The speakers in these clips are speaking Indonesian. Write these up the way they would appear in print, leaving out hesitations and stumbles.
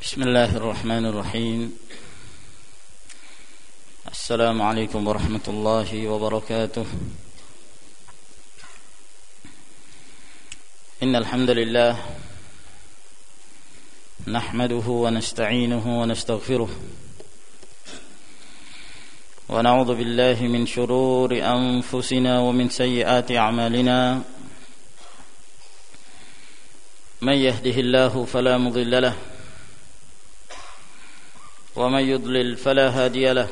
بسم الله الرحمن الرحيم. السلام عليكم ورحمة الله وبركاته. إن الحمد لله نحمده ونستعينه ونستغفره ونعوذ بالله من شرور أنفسنا ومن سيئات أعمالنا. من يهده الله فلا مضل له ومن يضلل فلا هادي له.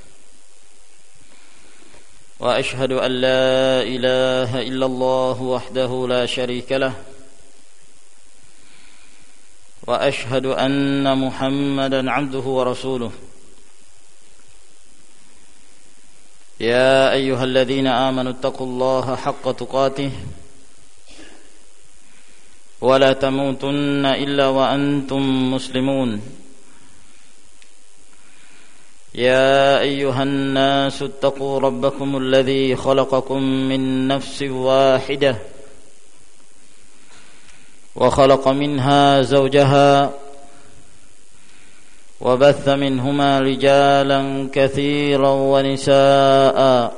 وأشهد أن لا إله إلا الله وحده لا شريك له وأشهد أن محمدا عبده ورسوله. يا أيها الذين آمنوا اتقوا الله حق تقاته ولا تموتن إلا وأنتم مسلمون. يا أيها الناس اتقوا ربكم الذي خلقكم من نفس واحدة وخلق منها زوجها وبث منهما رجالا كثيرا ونساء.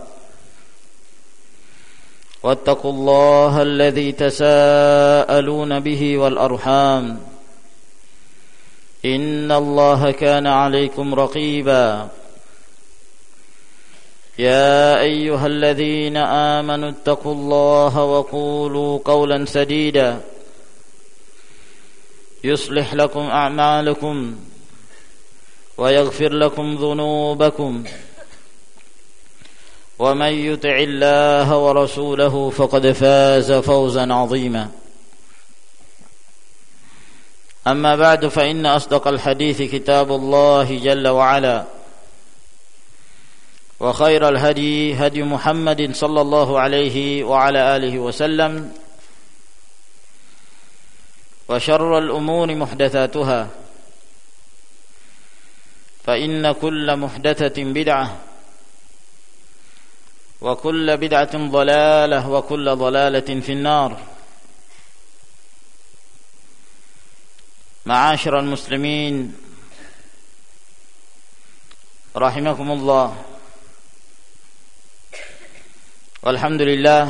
واتقوا الله الذي تساءلون به والأرحام إن الله كان عليكم رقيبا. يا أيها الذين آمنوا اتقوا الله وقولوا قولا سديدا يصلح لكم أعمالكم ويغفر لكم ذنوبكم ومن يطع الله ورسوله فقد فاز فوزا عظيما. أما بعد فإن أصدق الحديث كتاب الله جل وعلا وخير الهدي هدي محمد صلى الله عليه وعلى آله وسلم وشر الأمور محدثاتها فإن كل محدثة بدعة وكل بدعة ضلالة وكل ضلالة في النار. Ma'asyiral muslimin rahimakumullah. Alhamdulillah,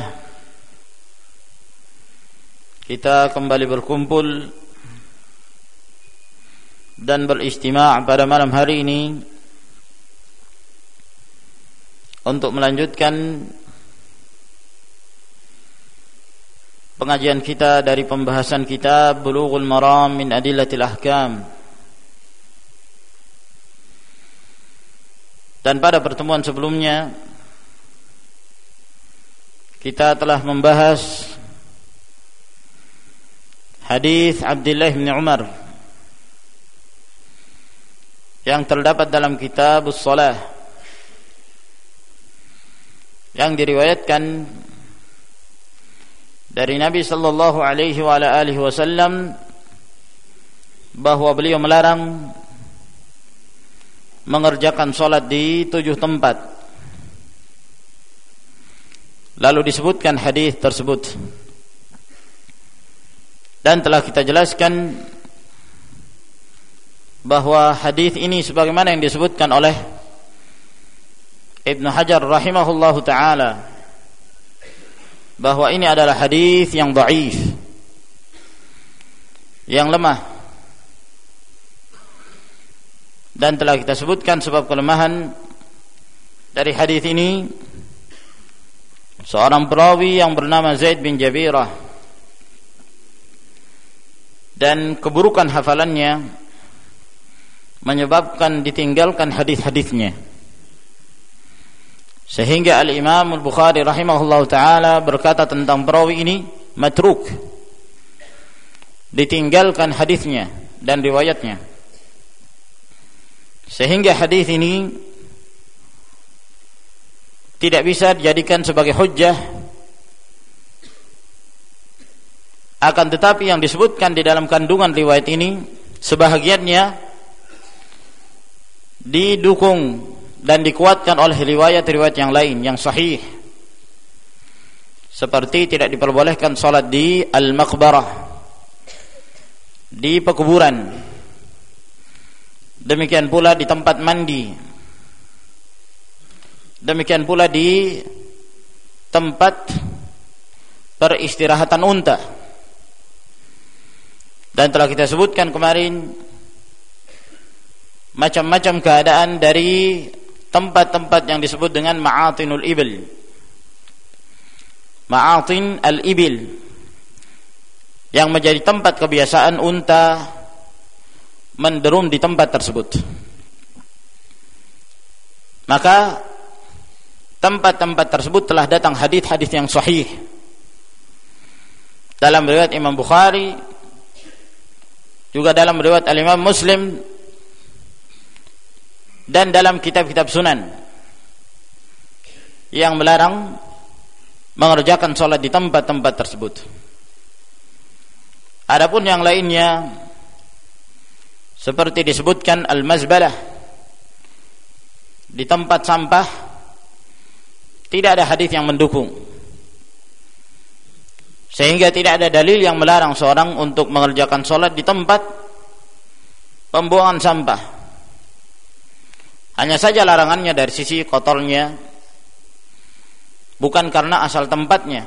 kita kembali berkumpul dan beristima' pada malam hari ini untuk melanjutkan pengajian kita dari pembahasan kitab Bulughul Maram min Adillatil Ahkam. Dan pada pertemuan sebelumnya kita telah membahas hadis Abdullah bin Umar yang terdapat dalam kitab Shalah yang diriwayatkan dari Nabi sallallahu alaihi wa ala alihi wasallam bahwa beliau melarang mengerjakan salat di 7 tempat. Lalu disebutkan hadis tersebut. Dan telah kita jelaskan bahwa hadis ini sebagaimana yang disebutkan oleh Ibnu Hajar rahimahullahu taala bahwa ini adalah hadis yang dhaif, yang lemah. Dan telah kita sebutkan sebab kelemahan dari hadis ini. Seorang perawi yang bernama Zaid bin Jabirah, dan keburukan hafalannya menyebabkan ditinggalkan hadis-hadisnya, sehingga Al-Imam Al-Bukhari rahimahullahu ta'ala berkata tentang perawi ini matruk, ditinggalkan hadisnya dan riwayatnya, sehingga hadis ini tidak bisa dijadikan sebagai hujjah. Akan tetapi yang disebutkan di dalam kandungan riwayat ini sebahagiannya didukung dan dikuatkan oleh riwayat-riwayat yang lain yang sahih, seperti tidak diperbolehkan salat di al-maqbarah, di pekuburan, Demikian pula di tempat mandi. Demikian pula di tempat peristirahatan unta. Dan telah kita sebutkan kemarin macam-macam keadaan dari tempat-tempat yang disebut dengan ma'atinul ibil. Ma'atin al-ibil, yang menjadi tempat kebiasaan unta menderum di tempat tersebut. Maka tempat-tempat tersebut telah datang hadis-hadis yang sahih dalam riwayat Imam Bukhari, juga dalam riwayat Al-Imam Muslim, dan dalam kitab-kitab sunan yang melarang mengerjakan sholat di tempat-tempat tersebut. Adapun yang lainnya seperti disebutkan al-mazbalah, di tempat sampah, tidak ada hadis yang mendukung, sehingga tidak ada dalil yang melarang seorang untuk mengerjakan sholat di tempat pembuangan sampah. Hanya saja larangannya dari sisi kotornya, bukan karena asal tempatnya.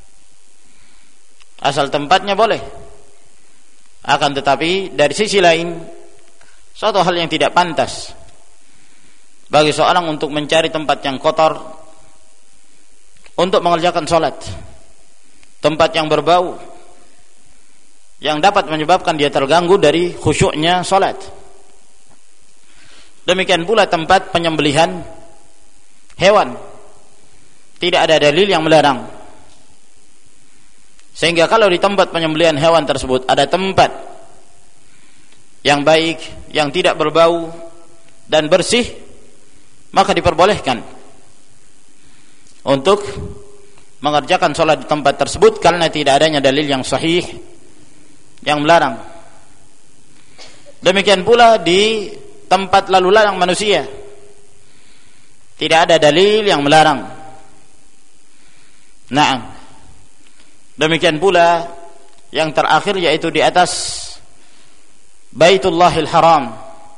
Asal tempatnya boleh, akan tetapi dari sisi lain suatu hal yang tidak pantas bagi seorang untuk mencari tempat yang kotor untuk mengerjakan sholat, tempat yang berbau yang dapat menyebabkan dia terganggu dari khusyuknya sholat. Demikian pula tempat penyembelihan hewan, tidak ada dalil yang melarang. Sehingga kalau di tempat penyembelihan hewan tersebut ada tempat yang baik, yang tidak berbau dan bersih, maka diperbolehkan untuk mengerjakan sholat di tempat tersebut karena tidak adanya dalil yang sahih yang melarang. Demikian pula di tempat lalu lalang manusia, tidak ada dalil yang melarang. Naam. Demikian pula yang terakhir, yaitu di atas Baitullahil Haram,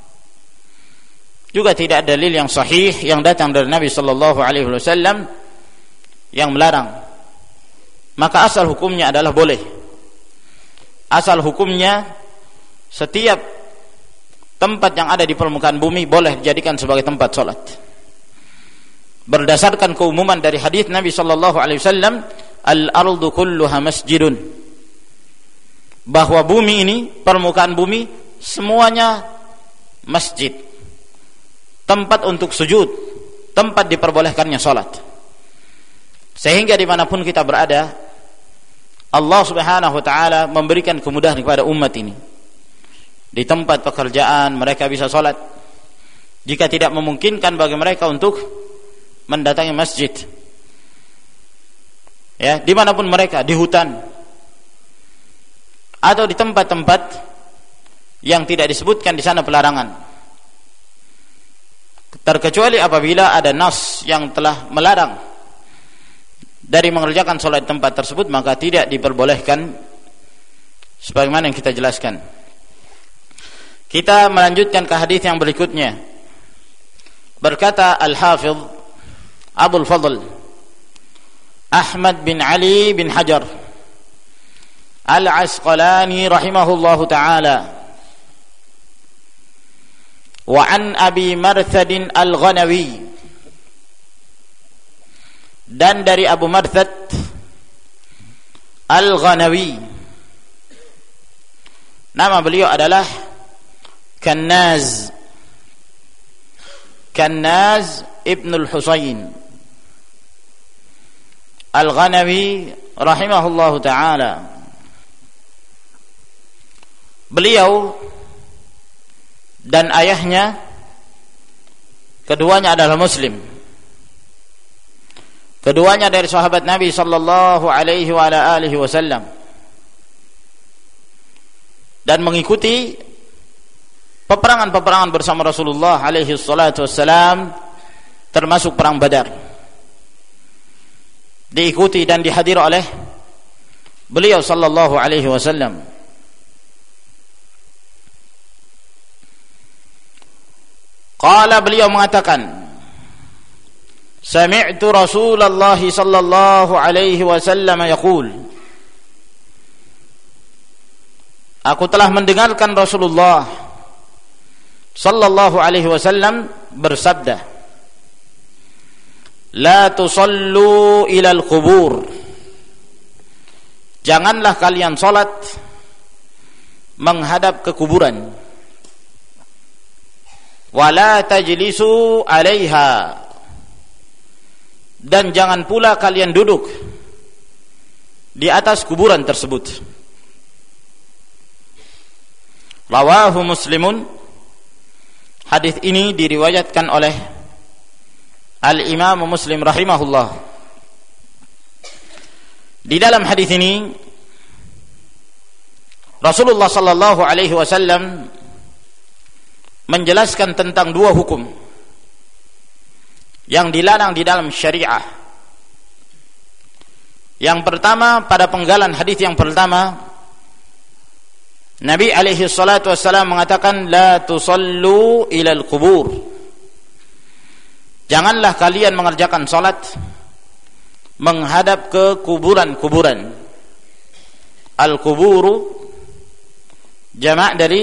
juga tidak ada dalil yang sahih yang datang dari Nabi sallallahu alaihi wasallam yang melarang. Maka asal hukumnya adalah boleh. Asal hukumnya setiap tempat yang ada di permukaan bumi boleh dijadikan sebagai tempat sholat, berdasarkan keumuman dari hadis Nabi sallallahu alaihi wasallam, al-ardu kulluha masjidun, bahwa bumi ini, permukaan bumi semuanya masjid, tempat untuk sujud, tempat diperbolehkannya sholat. Sehingga dimanapun kita berada, Allah subhanahu wa ta'ala memberikan kemudahan kepada umat ini. Di tempat pekerjaan mereka bisa sholat, jika tidak memungkinkan bagi mereka untuk mendatangi masjid, ya, dimanapun mereka, di hutan atau di tempat-tempat yang tidak disebutkan di sana pelarangan, terkecuali apabila ada nas yang telah melarang dari mengerjakan sholat di tempat tersebut, maka tidak diperbolehkan, sebagaimana yang kita jelaskan. Kita melanjutkan ke hadis yang berikutnya. Berkata Al-Hafidh Abul Fadl Ahmad bin Ali bin Hajar Al-Asqalani rahimahullahu ta'ala, wa an Abi Marthad Al-Ghanawi, dan dari Abu Marthad Al-Ghanawi, nama beliau adalah Kannaz ibn al-Husayn Al-Ghanawi rahimahullahu ta'ala. Beliau dan ayahnya keduanya adalah muslim. Keduanya dari sahabat Nabi sallallahu alaihi wa alihi wasallam, dan mengikuti peperangan-peperangan bersama Rasulullah alaihi salatu wassalam, termasuk perang Badar. Diikuti dan dihadiri oleh beliau sallallahu alaihi wasallam. Qala, beliau mengatakan, sami'tu Rasulullah sallallahu alaihi wasallam yaqul, aku telah mendengarkan Rasulullah sallallahu alaihi wasallam bersabda, la tusallu ilal qubur, janganlah kalian salat menghadap ke kuburan, wala tajlisu alaiha, dan jangan pula kalian duduk di atas kuburan tersebut. Rawahu Muslimun, hadis ini diriwayatkan oleh Al-Imam Muslim rahimahullah. Di dalam hadis ini Rasulullah sallallahu alaihi wasallam menjelaskan tentang dua hukum yang dilarang di dalam syariah. Yang pertama, pada penggalan hadis yang pertama, Nabi alaihi salatu wassalam mengatakan, la tusallu ilal qubur, janganlah kalian mengerjakan salat menghadap ke kuburan-kuburan. Al-quburu jamak dari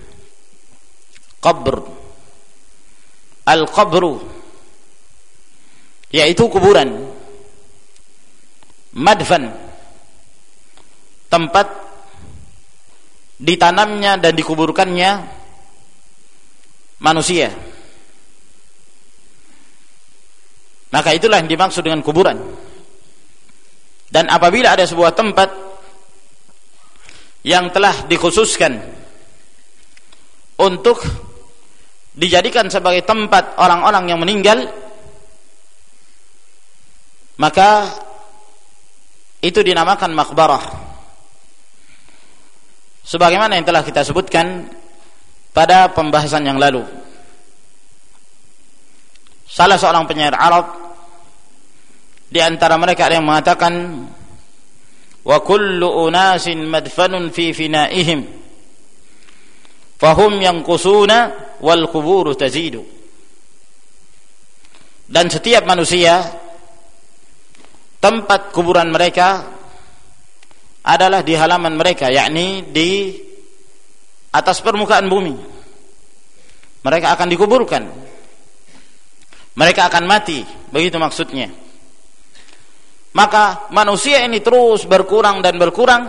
qabr. Al-qabru yaitu kuburan. Madfan, tempat ditanamnya dan dikuburkannya manusia. Maka itulah yang dimaksud dengan kuburan. Dan apabila ada sebuah tempat yang telah dikhususkan untuk dijadikan sebagai tempat orang-orang yang meninggal, maka itu dinamakan maqbarah, sebagaimana yang telah kita sebutkan pada pembahasan yang lalu. Salah seorang penyair Arab, di antara mereka ada yang mengatakan, wa kullu unasin madfanun fi finaihim fahum yanqusuna wal quburu tazidu. Dan setiap manusia, tempat kuburan mereka adalah di halaman mereka, yakni di atas permukaan bumi. Mereka akan dikuburkan, mereka akan mati, begitu maksudnya. Maka manusia ini terus berkurang dan berkurang,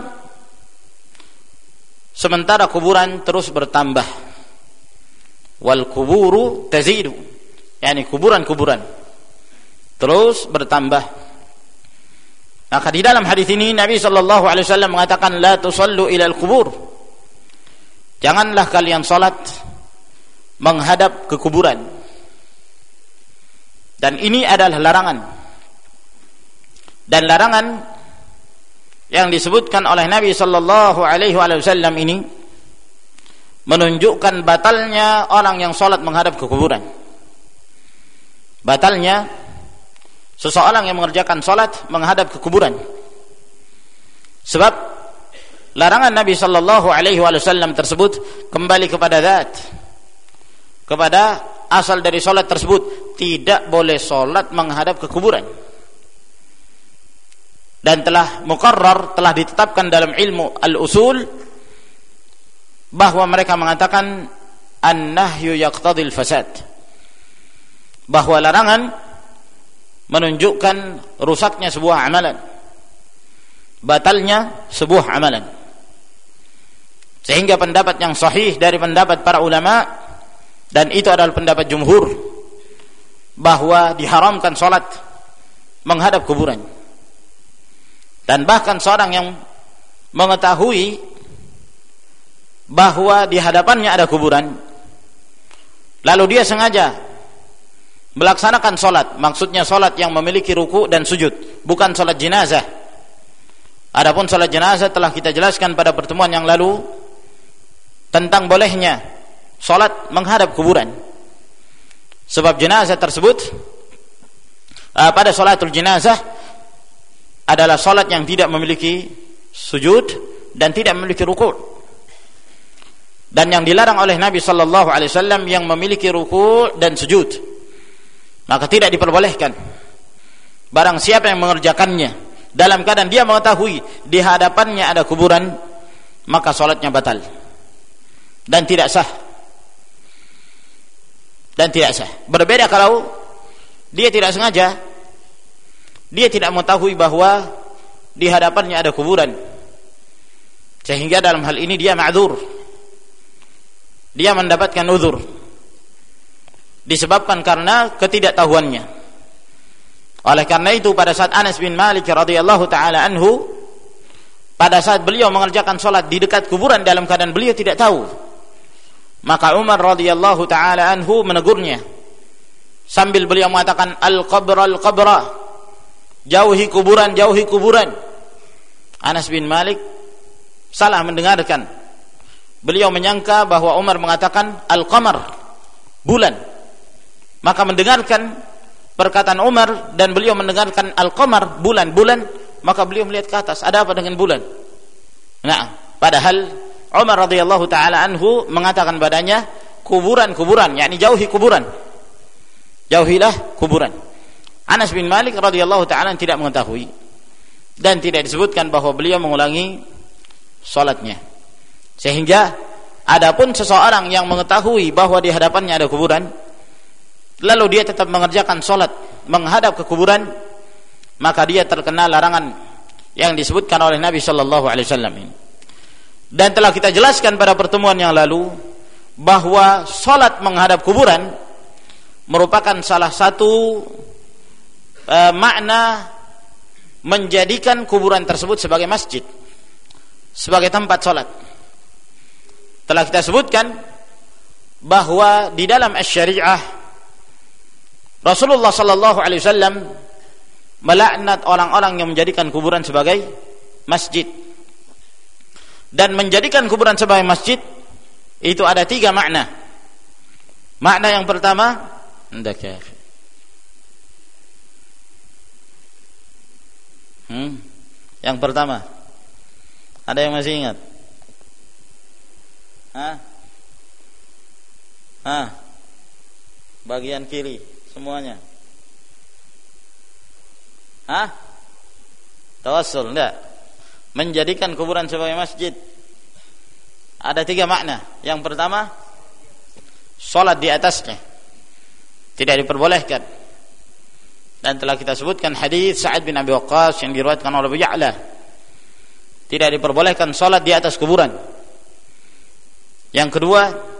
sementara kuburan terus bertambah. Wal kuburu tazidu, yakni kuburan-kuburan terus bertambah. Maka di dalam hadis ini Nabi sallallahu alaihi wasallam mengatakan, la tusallu ilal qubur, janganlah kalian salat menghadap ke kuburan. Dan ini adalah larangan. Dan larangan yang disebutkan oleh Nabi sallallahu alaihi wasallam ini menunjukkan batalnya orang yang salat menghadap ke kuburan. Batalnya seseorang yang mengerjakan salat menghadap ke kuburan. Sebab larangan Nabi sallallahu alaihi wasallam tersebut kembali kepada zat, kepada asal dari salat tersebut. Tidak boleh salat menghadap ke kuburan. Dan telah muqarrar, telah ditetapkan dalam ilmu al-usul, bahwa mereka mengatakan an-nahyu yaqtadil fasad, bahwa larangan menunjukkan rusaknya sebuah amalan, batalnya sebuah amalan. Sehingga pendapat yang sahih dari pendapat para ulama, dan itu adalah pendapat jumhur, bahwa diharamkan salat menghadap kuburan. Dan bahkan seorang yang mengetahui bahwa di hadapannya ada kuburan, lalu dia sengaja melaksanakan salat, maksudnya salat yang memiliki ruku dan sujud, bukan salat jenazah. Adapun salat jenazah telah kita jelaskan pada pertemuan yang lalu tentang bolehnya salat menghadap kuburan. Sebab jenazah tersebut pada salatul jenazah adalah salat yang tidak memiliki sujud dan tidak memiliki ruku'. dan yang dilarang oleh Nabi sallallahu alaihi wasallam yang memiliki ruku' dan sujud, maka tidak diperbolehkan. Barang siapa yang mengerjakannya dalam keadaan dia mengetahui di hadapannya ada kuburan, maka salatnya batal dan tidak sah. Berbeda kalau dia tidak sengaja, dia tidak mengetahui bahwa di hadapannya ada kuburan, sehingga dalam hal ini dia ma'dzur, dia mendapatkan uzur disebabkan karena ketidaktahuannya. Oleh karena itu pada saat Anas bin Malik radhiyallahu taala anhu, pada saat beliau mengerjakan salat di dekat kuburan dalam keadaan beliau tidak tahu, maka Umar radhiyallahu taala anhu menegurnya sambil beliau mengatakan al-qabra, jauhi kuburan. Anas bin Malik salah mendengarkan. Beliau menyangka bahwa Umar mengatakan al-qamar, bulan. Maka mendengarkan perkataan Umar dan beliau mendengarkan al-qamar, bulan, maka beliau melihat ke atas, ada apa dengan bulan? Nah, padahal Umar radhiyallahu taala anhu mengatakan padanya kuburan, yakni jauhi kuburan. Jauhilah kuburan. Anas bin Malik radhiyallahu taala tidak mengetahui dan tidak disebutkan bahwa beliau mengulangi salatnya. Sehingga adapun seseorang yang mengetahui bahwa di hadapannya ada kuburan, lalu dia tetap mengerjakan salat menghadap ke kuburan, maka dia terkena larangan yang disebutkan oleh Nabi sallallahu alaihi wasallam ini. Dan telah kita jelaskan pada pertemuan yang lalu bahwa salat menghadap kuburan merupakan salah satu makna menjadikan kuburan tersebut sebagai masjid, sebagai tempat salat. Telah kita sebutkan bahwa di dalam asy-syariah Rasulullah sallallahu alaihi wasallam melaknat orang-orang yang menjadikan kuburan sebagai masjid. Dan menjadikan kuburan sebagai masjid itu ada 3 makna. Makna yang pertama, yang pertama, ada yang masih ingat? Bagian kiri semuanya. Tawassul, enggak? Menjadikan kuburan sebagai masjid ada 3 makna. Yang pertama, salat di atasnya tidak diperbolehkan. Dan telah kita sebutkan hadis Sa'ad bin Abi Waqqas yang diriwayatkan oleh Abu Ya'la, tidak diperbolehkan salat di atas kuburan. Yang kedua,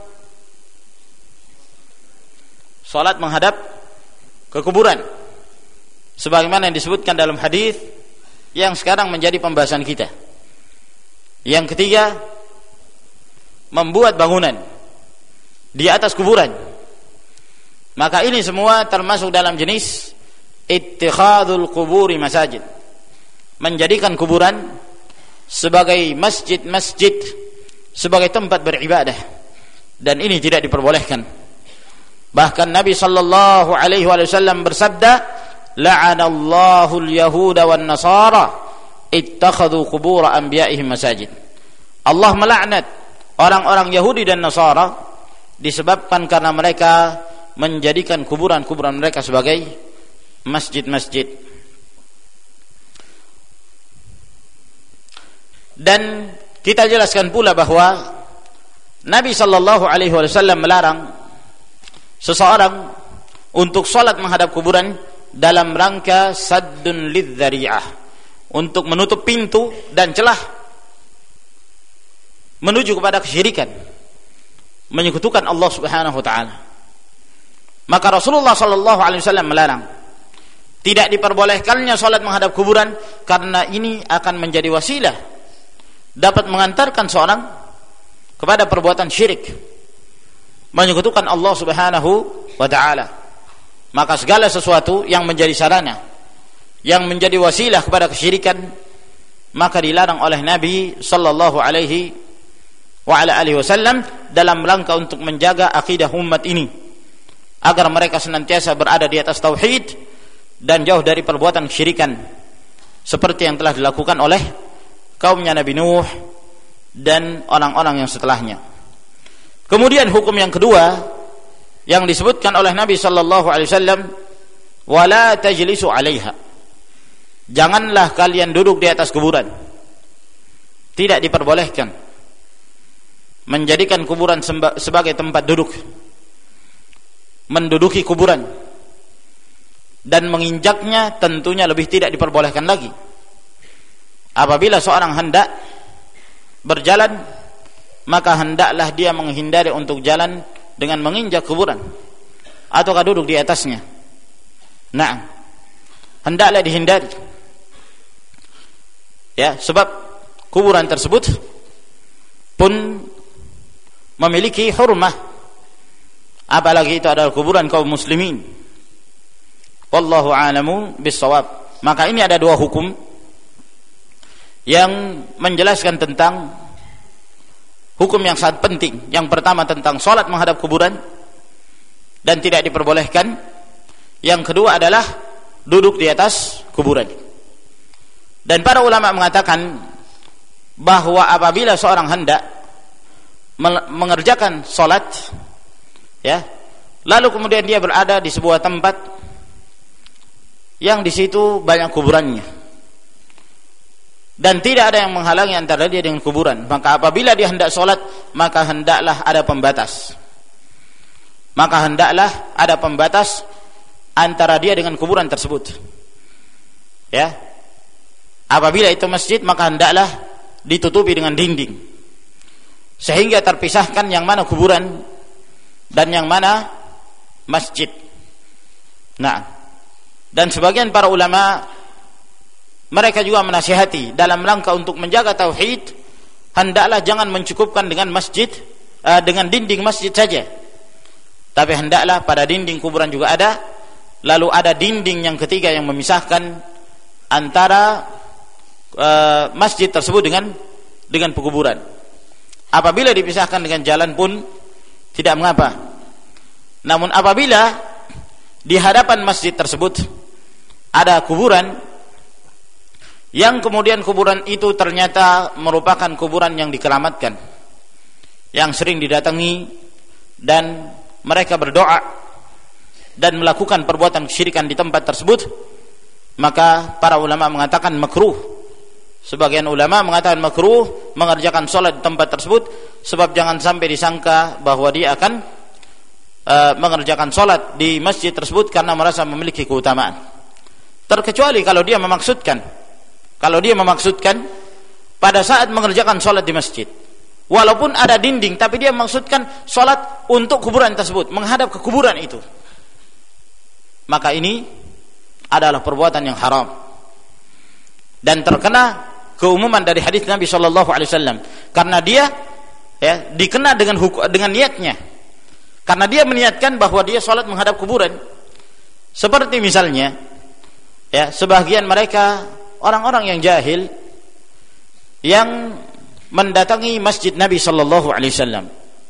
salat menghadap ke kuburan, sebagaimana yang disebutkan dalam hadis yang sekarang menjadi pembahasan kita. Yang ketiga, membuat bangunan di atas kuburan. Maka ini semua termasuk dalam jenis ittikhadul quburi masajid, menjadikan kuburan sebagai masjid-masjid, sebagai tempat beribadah, dan ini tidak diperbolehkan. Bahkan Nabi sallallahu alaihi wasallam bersabda, la'anallahu al-yahuda wan nasara ittakhadhu qubur anbiya'ihim masajid. Allah melaknat orang-orang Yahudi dan Nasara disebabkan karena mereka menjadikan kuburan-kuburan mereka sebagai masjid-masjid. Dan kita jelaskan pula bahwa Nabi sallallahu alaihi wasallam melarang seseorang untuk salat menghadap kuburan dalam rangka saddun lidzari'ah, untuk menutup pintu dan celah menuju kepada kesyirikan, menyekutukan Allah Subhanahu wa taala. Maka Rasulullah sallallahu alaihi wasallam melarang, tidak diperbolehkannya salat menghadap kuburan karena ini akan menjadi wasilah dapat mengantarkan seorang kepada perbuatan syirik, menyekutukan Allah Subhanahu wa taala. Maka segala sesuatu yang menjadi sarana, yang menjadi wasilah kepada kesyirikan, maka dilarang oleh Nabi sallallahu alaihi wa ala alihi wasallam dalam rangka untuk menjaga akidah umat ini agar mereka senantiasa berada di atas tauhid dan jauh dari perbuatan kesyirikan, seperti yang telah dilakukan oleh kaumnya Nabi Nuh dan orang-orang yang setelahnya. Kemudian hukum yang kedua yang disebutkan oleh Nabi sallallahu alaihi wasallam, wala tajlisu 'alaiha. Janganlah kalian duduk di atas kuburan. Tidak diperbolehkan menjadikan kuburan sebagai tempat duduk, menduduki kuburan dan menginjaknya tentunya lebih tidak diperbolehkan lagi. Apabila seorang hendak berjalan, maka hendaklah dia menghindari untuk jalan dengan menginjak kuburan ataukah duduk di atasnya. Nah, hendaklah dihindari. Ya, sebab kuburan tersebut pun memiliki hurmah, apalagi itu adalah kuburan kaum muslimin. Wallahu a'lamu bis-shawab. Maka ini ada dua hukum yang menjelaskan tentang hukum yang sangat penting. Yang pertama tentang salat menghadap kuburan dan tidak diperbolehkan. Yang kedua adalah duduk di atas kuburan. Dan para ulama mengatakan bahwa apabila seorang hendak mengerjakan salat, ya, lalu kemudian dia berada di sebuah tempat yang di situ banyak kuburannya dan tidak ada yang menghalangi antara dia dengan kuburan, maka apabila dia hendak salat, maka hendaklah ada pembatas. Maka hendaklah ada pembatas antara dia dengan kuburan tersebut. Ya. Apabila itu masjid, maka hendaklah ditutupi dengan dinding sehingga terpisahkan yang mana kuburan dan yang mana masjid. Nah, dan sebagian para ulama mereka juga menasihati dalam rangka untuk menjaga tauhid, hendaklah jangan mencukupkan dengan masjid, dengan dinding masjid saja, tapi hendaklah pada dinding kuburan juga ada, lalu ada dinding yang ketiga yang memisahkan antara masjid tersebut dengan pekuburan. Apabila dipisahkan dengan jalan pun tidak mengapa. Namun apabila di hadapan masjid tersebut ada kuburan yang kemudian kuburan itu ternyata merupakan kuburan yang dikeramatkan, yang sering didatangi dan mereka berdoa dan melakukan perbuatan kesyirikan di tempat tersebut, maka para ulama mengatakan makruh. Sebagian ulama mengatakan makruh mengerjakan sholat di tempat tersebut, sebab jangan sampai disangka bahwa dia akan mengerjakan sholat di masjid tersebut karena merasa memiliki keutamaan. Terkecuali kalau dia memaksudkan pada saat mengerjakan sholat di masjid, walaupun ada dinding, tapi dia memaksudkan sholat untuk kuburan tersebut, menghadap ke kuburan itu, maka ini adalah perbuatan yang haram dan terkena keumuman dari hadis Nabi sallallahu alaihi wasallam, karena dia dikena dengan niatnya, karena dia meniatkan bahwa dia salat menghadap kuburan. Seperti misalnya sebagian mereka orang-orang yang jahil yang mendatangi masjid Nabi sallallahu alaihi wasallam,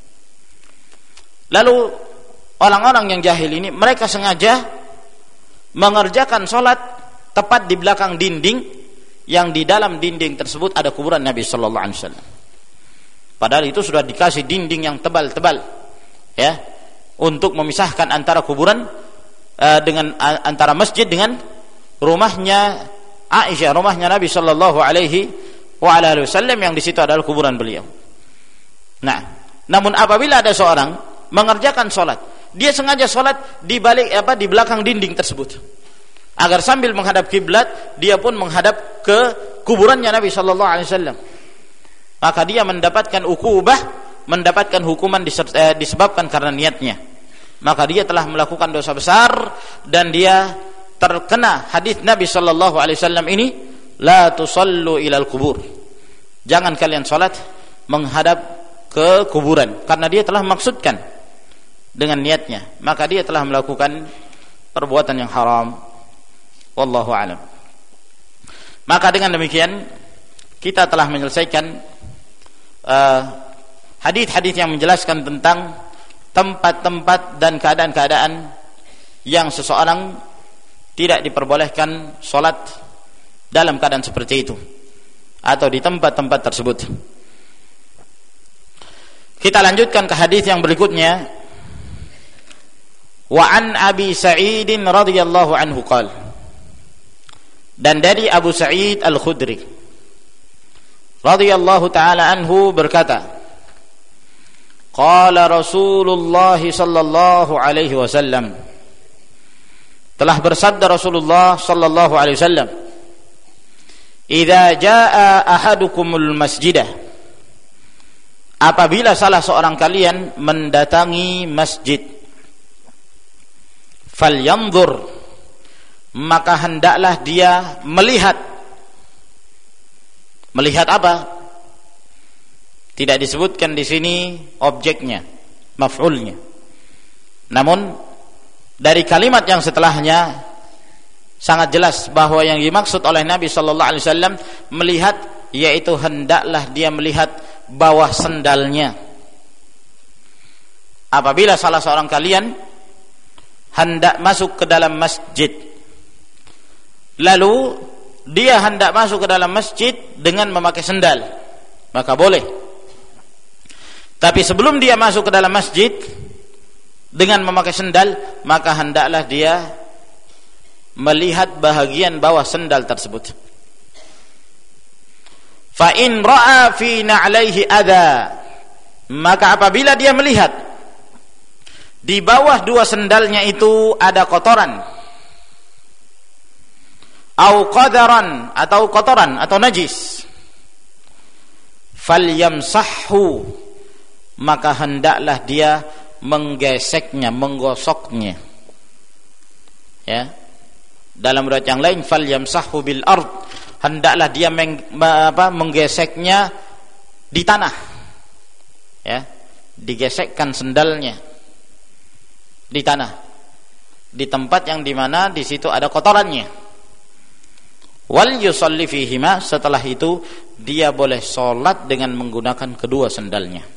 lalu orang-orang yang jahil ini mereka sengaja mengerjakan salat tepat di belakang dinding yang di dalam dinding tersebut ada kuburan Nabi sallallahu alaihi wasallam. Padahal itu sudah dikasih dinding yang tebal-tebal untuk memisahkan antara kuburan dengan antara masjid dengan rumahnya Aisyah, rumahnya Nabi sallallahu alaihi wasallam, yang di situ adalah kuburan beliau. Nah, namun apabila ada seorang mengerjakan salat, dia sengaja salat di belakang dinding tersebut, agar sambil menghadap kiblat dia pun menghadap ke kuburannya Nabi sallallahu alaihi wasallam, maka dia mendapatkan ukubah, mendapatkan hukuman disebabkan karena niatnya. Maka dia telah melakukan dosa besar dan dia terkena hadis Nabi sallallahu alaihi wasallam ini, la tusallu ilal kubur. Jangan kalian salat menghadap ke kuburan, karena dia telah maksudkan dengan niatnya, maka dia telah melakukan perbuatan yang haram. Wallahu a'lam. Maka dengan demikian kita telah menyelesaikan hadis-hadis yang menjelaskan tentang tempat-tempat dan keadaan-keadaan yang seseorang tidak diperbolehkan salat dalam keadaan seperti itu atau di tempat-tempat tersebut. Kita lanjutkan ke hadis yang berikutnya. Wa an Abi Sa'id radhiyallahu anhu qala, dan dari Abu Sa'id Al-Khudri radhiyallahu taala anhu berkata, qala Rasulullah sallallahu alaihi wasallam, telah bersabda Rasulullah sallallahu alaihi wasallam, idza jaa ahadukumul masjidah, apabila salah seorang kalian mendatangi masjid, falyanzur, maka hendaklah dia melihat. Melihat apa? Tidak disebutkan di sini objeknya, maf'ulnya. Namun dari kalimat yang setelahnya sangat jelas bahwa yang dimaksud oleh Nabi sallallahu alaihi wasallam melihat, yaitu hendaklah dia melihat bawah sendalnya. Apabila salah seorang kalian hendak masuk ke dalam masjid, lalu dia hendak masuk ke dalam masjid dengan memakai sendal, maka boleh. Tapi sebelum dia masuk ke dalam masjid dengan memakai sendal, maka hendaklah dia melihat bahagian bawah sendal tersebut. Fa in ra'a fi na'laihi adha, maka apabila dia melihat di bawah dua sendalnya itu ada kotoran, au qadaran, atau kotoran atau najis, falyamsahhu, maka hendaklah dia menggeseknya, menggosoknya. Ya. Dalam riwayat yang lain, falyamsahhu bil ard, hendaklah dia menggeseknya di tanah. Ya. Digesekkan sendalnya di tanah, di tempat yang dimana di situ ada kotorannya. Wal yusalli fihima, setelah itu dia boleh sholat dengan menggunakan kedua sendalnya.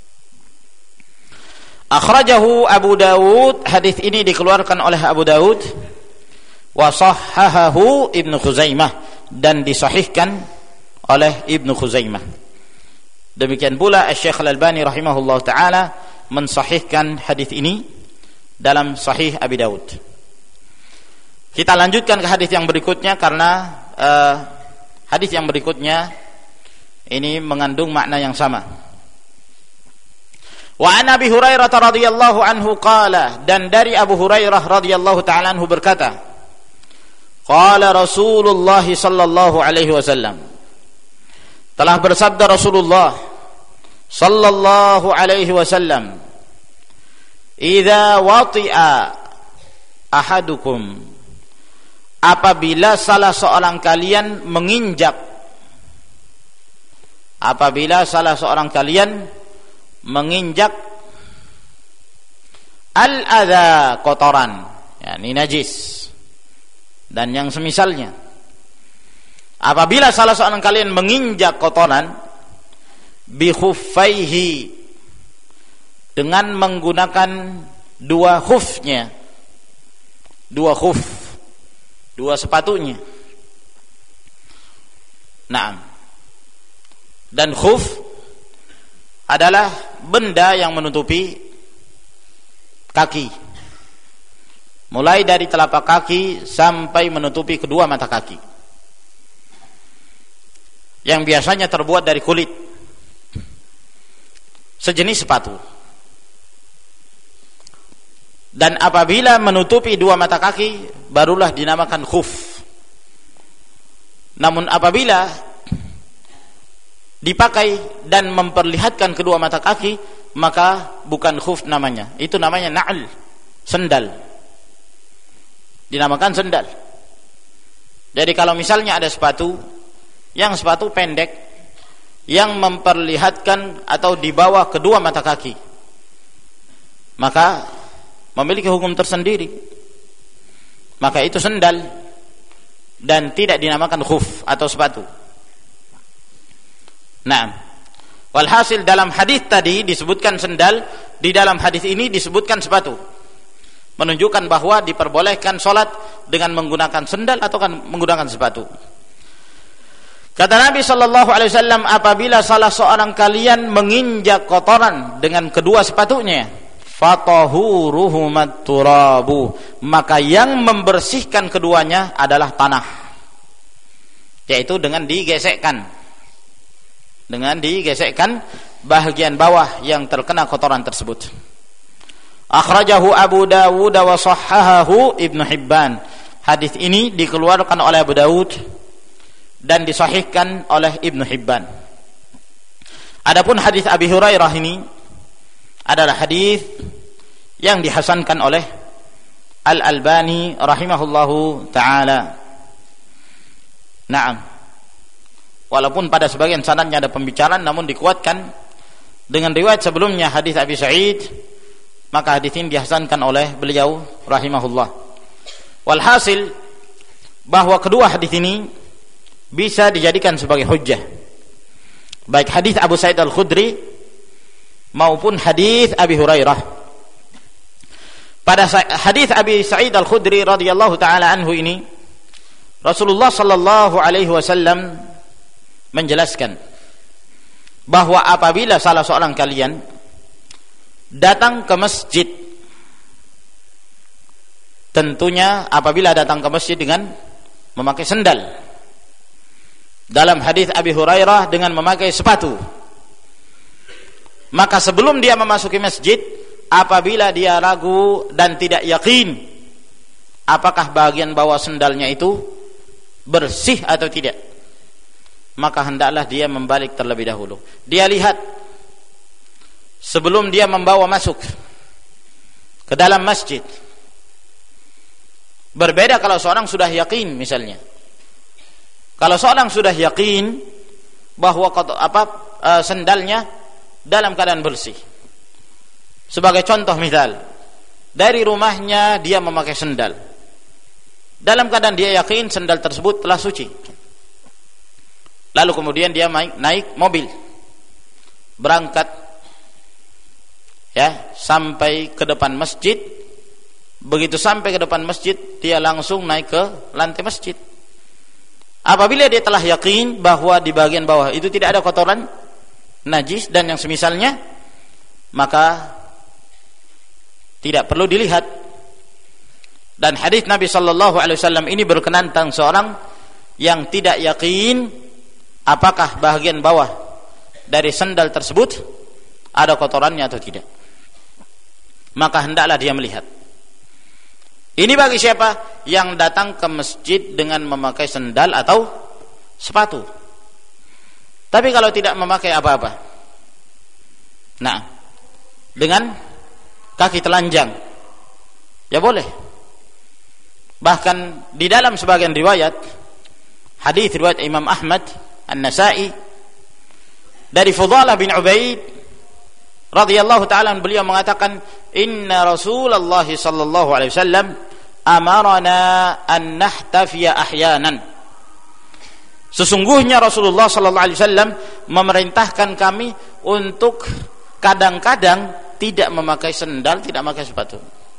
Akhrajahu Abu Dawud, hadis ini dikeluarkan oleh Abu Dawud, wa sahhahahu Ibnu Khuzaimah, dan disahihkan oleh Ibnu Khuzaimah. Demikian pula Syekh Al-Albani rahimahullah taala mensahihkan hadis ini dalam Sahih Abi Dawud. Kita lanjutkan ke hadis yang berikutnya, karena hadis yang berikutnya ini mengandung makna yang sama. Wa an Abi Hurairah radhiyallahu anhu qala, dan dari Abu Hurairah radhiyallahu taala anhu berkata, qala Rasulullah sallallahu alaihi wasallam, telah bersabda Rasulullah sallallahu alaihi wasallam, idza wati'a ahadukum, apabila salah seorang kalian menginjak, apabila salah seorang kalian menginjak al-adha, kotoran, yakni najis dan yang semisalnya. Apabila salah seorang kalian menginjak kotoran, bi khuffaihi, dengan menggunakan dua khufnya, dua khuf, dua sepatunya. Naam. Dan khuf adalah benda yang menutupi kaki, mulai dari telapak kaki sampai menutupi kedua mata kaki, yang biasanya terbuat dari kulit, sejenis sepatu. Dan apabila menutupi dua mata kaki, barulah dinamakan khuf. Namun apabila dipakai dan memperlihatkan kedua mata kaki, maka bukan khuf namanya, itu namanya na'al, sendal. Dinamakan sendal. Jadi kalau misalnya ada sepatu, yang sepatu pendek, yang memperlihatkan atau di bawah kedua mata kaki, maka memiliki hukum tersendiri, maka itu sendal dan tidak dinamakan khuf atau sepatu. Nah, walhasil dalam hadis tadi disebutkan sendal, di dalam hadis ini disebutkan sepatu, menunjukkan bahwa diperbolehkan sholat dengan menggunakan sendal atau menggunakan sepatu. Kata Nabi sallallahu alaihi wasallam, apabila salah seorang kalian menginjak kotoran dengan kedua sepatunya, fatahuruhumat turabu, maka yang membersihkan keduanya adalah tanah, yaitu dengan digesekkan bahagian bawah yang terkena kotoran tersebut. Akhrajahu Abu Dawud wa sahhahahu Ibnu Hibban. Hadis ini dikeluarkan oleh Abu Dawud dan disahihkan oleh Ibnu Hibban. Adapun hadis Abi Hurairah ini adalah hadis yang dihasankan oleh Al-Albani rahimahullahu taala. Naam. Walaupun pada sebagian sanadnya ada pembicaraan, namun dikuatkan dengan riwayat sebelumnya hadis Abi Sa'id, maka hadis ini dihasankan oleh beliau rahimahullah. Walhasil bahwa kedua hadis ini bisa dijadikan sebagai hujjah, baik hadis Abu Sa'id Al-Khudri maupun hadis Abi Hurairah. Pada hadis Abi Sa'id Al-Khudri radhiyallahu taala anhu ini, Rasulullah sallallahu alaihi wasallam menjelaskan bahwa apabila salah seorang kalian datang ke masjid, tentunya apabila datang ke masjid dengan memakai sendal, dalam hadis Abi Hurairah dengan memakai sepatu, maka sebelum dia memasuki masjid, apabila dia ragu dan tidak yakin apakah bagian bawah sendalnya itu bersih atau tidak, maka hendaklah dia membalik terlebih dahulu. Dia lihat sebelum dia membawa masuk ke dalam masjid. Berbeda kalau seorang sudah yakin misalnya. Kalau seorang sudah yakin bahwa sendalnya dalam keadaan bersih. Sebagai contoh misal, dari rumahnya dia memakai sendal. Dalam keadaan dia yakin sendal tersebut telah suci. Lalu kemudian dia naik mobil, berangkat sampai ke depan masjid. Begitu sampai ke depan masjid, dia langsung naik ke lantai masjid. Apabila dia telah yakin bahwa di bagian bawah itu tidak ada kotoran, najis dan yang semisalnya, maka tidak perlu dilihat. Dan hadis Nabi sallallahu alaihi wasallam ini berkenaan tentang seorang yang tidak yakin apakah bagian bawah dari sandal tersebut ada kotorannya atau tidak, maka hendaklah dia melihat. Ini bagi siapa yang datang ke masjid dengan memakai sandal atau sepatu. Tapi kalau tidak memakai apa-apa, nah, dengan kaki telanjang, ya boleh. Bahkan di dalam sebagian riwayat, hadis riwayat Imam Ahmad, An-Nasa'i, dari Fudhalah bin Ubaid radhiyallahu ta'ala, beliau mengatakan, inna Rasulullah sallallahu alaihi wasallam amarna an nahtafiya ahyanan. Sesungguhnya Rasulullah sallallahu alaihi wasallam memerintahkan kami untuk kadang-kadang tidak memakai sendal, tidak memakai sepatu.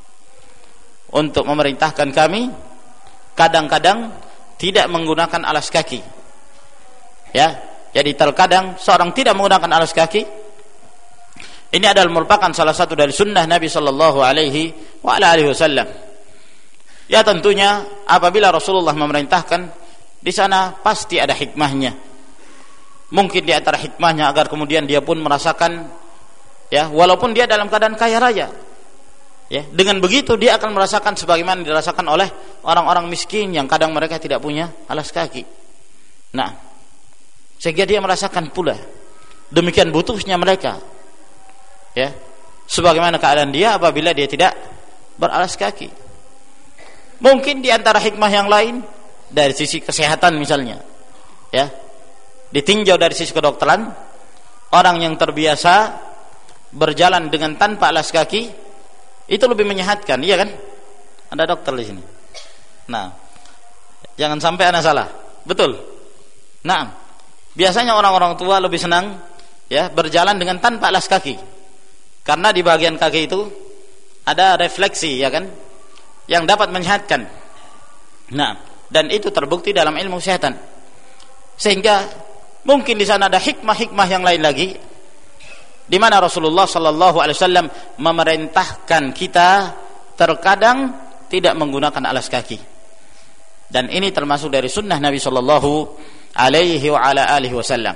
Untuk memerintahkan kami kadang-kadang tidak menggunakan alas kaki. Ya, jadi terkadang seorang tidak menggunakan alas kaki. Ini adalah merupakan salah satu dari sunnah Nabi sallallahu alaihi wasallam. Ya, tentunya apabila Rasulullah memerintahkan, di sana pasti ada hikmahnya. Mungkin di antara hikmahnya agar kemudian dia pun merasakan, ya, walaupun dia dalam keadaan kaya raya, ya, dengan begitu dia akan merasakan sebagaimana dirasakan oleh orang-orang miskin yang kadang mereka tidak punya alas kaki. Nah, sehingga dia merasakan pula demikian butuhnya mereka, ya, sebagaimana keadaan dia apabila dia tidak beralas kaki. Mungkin di antara hikmah yang lain dari sisi kesehatan misalnya, ya, ditinjau dari sisi kedokteran, orang yang terbiasa berjalan dengan tanpa alas kaki itu lebih menyehatkan, iya kan? Ada dokter di sini. Nah, jangan sampai ana salah. Betul. Nah, biasanya orang-orang tua lebih senang, ya, berjalan dengan tanpa alas kaki. Karena di bagian kaki itu ada refleksi, ya kan, yang dapat menyehatkan. Nah, dan itu terbukti dalam ilmu kesehatan. Sehingga mungkin di sana ada hikmah-hikmah yang lain lagi, di mana Rasulullah sallallahu alaihi wasallam memerintahkan kita terkadang tidak menggunakan alas kaki. Dan ini termasuk dari sunnah Nabi sallallahu alaihi wasallam.